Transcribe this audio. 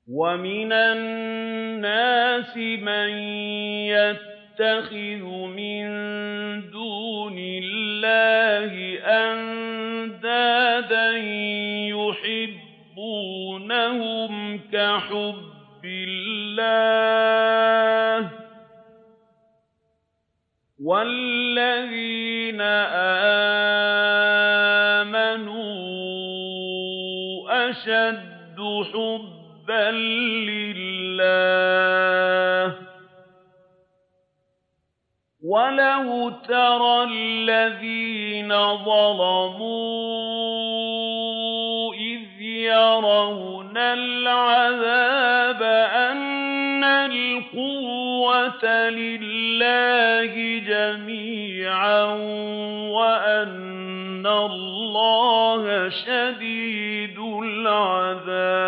وَمِنَ النَّاسِ مَن يَتَّخِذُ مِن دُونِ اللَّهِ أَندَادًا يُحِبُّونَهُمْ كَحُبِّ اللَّهِ ۖ وَالَّذِينَ آمَنُوا أَشَدُّ حُبًّا لِّلَّهِ ۗ وَلَوْ تَرَى الَّذِينَ ظَلَمُوا إِذْ يَرَوْنَ الْعَذَابَ أَنَّ الْقُوَّةَ لِلَّهِ جَمِيعًا وَأَنَّ اللَّهَ شَدِيدُ الْعَذَابِ